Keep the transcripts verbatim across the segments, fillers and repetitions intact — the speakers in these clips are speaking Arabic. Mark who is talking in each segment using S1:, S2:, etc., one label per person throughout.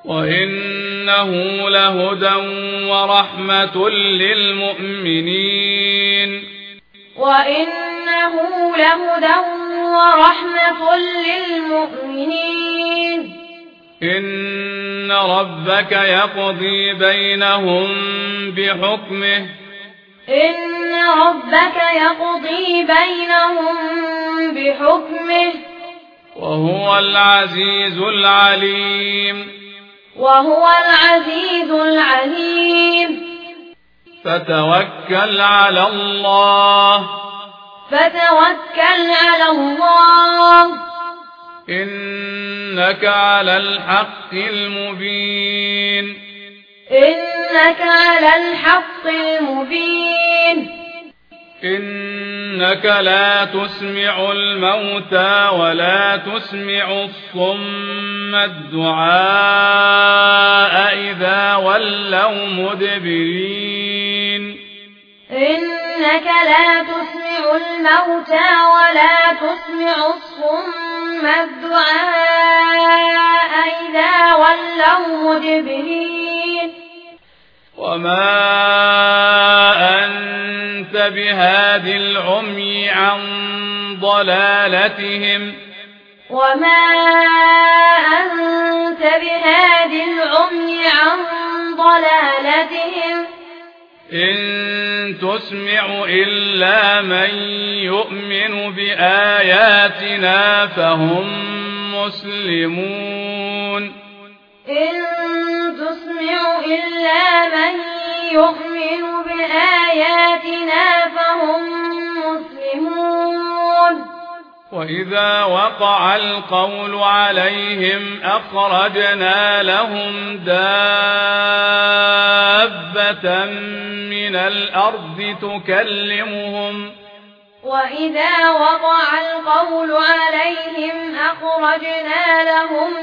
S1: وإنه لهدى ورحمة للمؤمنين
S2: وإنه لهدى ورحمة للمؤمنين
S1: إن ربك يقضي بينهم بحكمه
S2: إن ربك يقضي بينهم بحكمه
S1: وهو العزيز العليم
S2: وهو العزيز العليم
S1: فتوكل على الله
S2: فتوكل على الله
S1: إنك على الحق المبين
S2: إنك على الحق المبين
S1: إنك لا تسمع الموتى ولا تسمع الصم الدعاء إذا ولوا مدبرين
S2: إنك لا تسمع الموتى ولا تسمع الصم الدعاء إذا ولوا مدبرين
S1: وما أنت بهاد العمي عن ضلالتهم
S2: وما أنت بهاد العمي عن ضلالتهم
S1: إن تسمع إلا من يؤمن بآياتنا فهم مسلمون
S2: إن تسمع إلا من يؤمن بآياتنا فهم مسلمون
S1: وإذا وقع القول عليهم أخرجنا لهم دابة من الأرض تكلمهم
S2: وإذا وقع القول عليهم أخرجنا لهم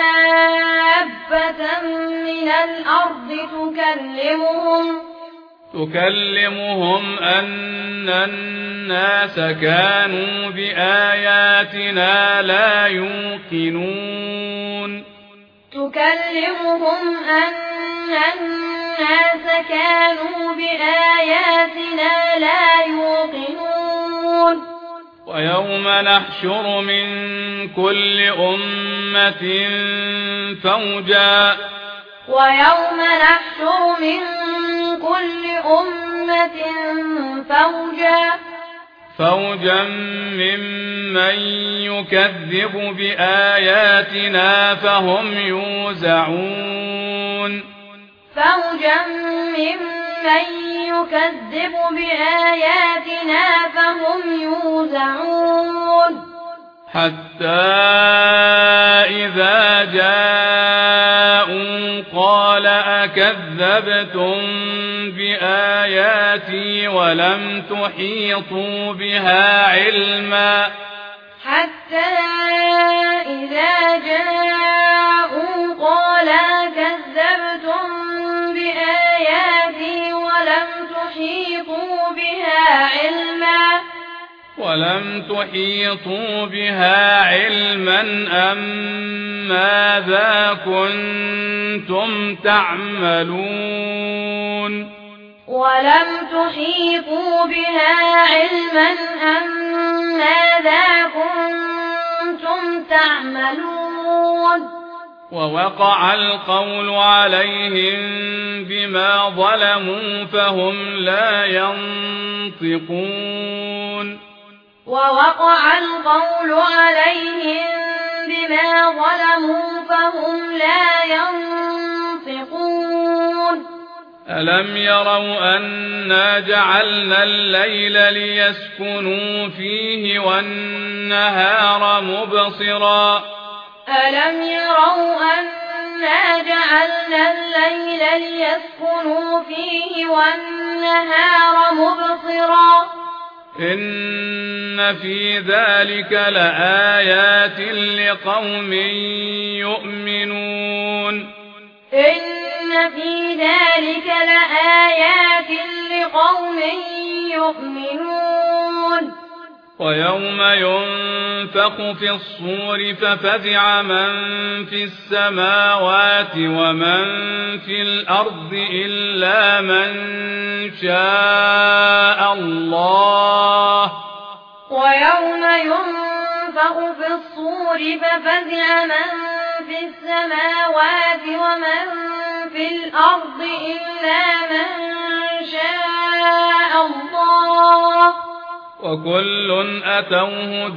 S2: دابة من الأرض تكلمهم
S1: تكلمهم أن الناس كانوا بآياتنا لا يوقنون
S2: تكلمهم أن الناس كانوا بآياتنا لا يوقنون
S1: ويوم نحشر من كل أمة فوجا
S2: ويوم نحشر من كل أمة فوجا
S1: فوجا ممن يكذب بآياتنا فهم يوزعون
S2: فوجا ممن يكذب بآياتنا فهم يوزعون
S1: حتى إذا جاءوا قال أكذبتم بآياتي ولم تحيطوا بها علما
S2: حتى إذا جاءوا قال أكذبتم بآياتي ولم تحيطوا بها علما
S1: ولم تحيطوا بها علما أم ماذا كنتم تعملون
S2: ولم تحيطوا بها علما أم ماذا كنتم تعملون
S1: ووقع القول عليهم بما ظلموا فهم لا ينطقون
S2: ووقع القول عليهم بما ظلموا فهم لا ينطقون
S1: ألم يروا أنا جعلنا الليل ليسكنوا فيه والنهار مبصرا
S2: ألم يروا أنا جعلنا الليل ليسكنوا فيه والنهار مبصرا
S1: إن في ذلك لآيات لقوم يؤمنون
S2: إن في ذلك لآيات لقوم يؤمنون
S1: ويوم ينفخ في الصور ففزع من في السماوات ومن في الأرض إلا من شاء الله
S2: ويوم ينفخ في الصور ففزع من في السماوات ومن في الأرض إلا من شاء الله
S1: وكل أتوه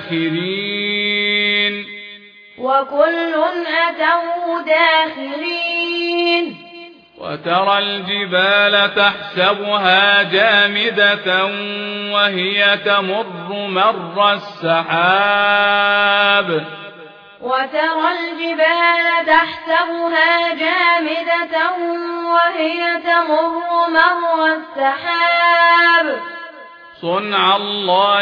S1: داخرين
S2: وكل أتوه داخرين
S1: وترى الجبال تحسبها جامدة وهي تمر مر السحاب
S2: وترى الجبال تحسبها جامدة وهي تمر مر السحاب
S1: صنع الله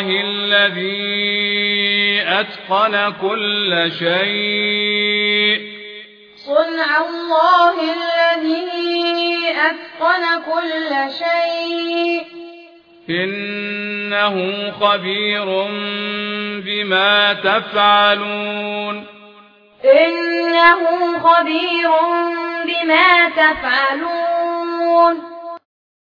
S1: الذي أتقن كل شيء
S2: صنع الله الذي أتقن كل شيء
S1: إنه خبير بما تفعلون
S2: إنه خبير بما تفعلون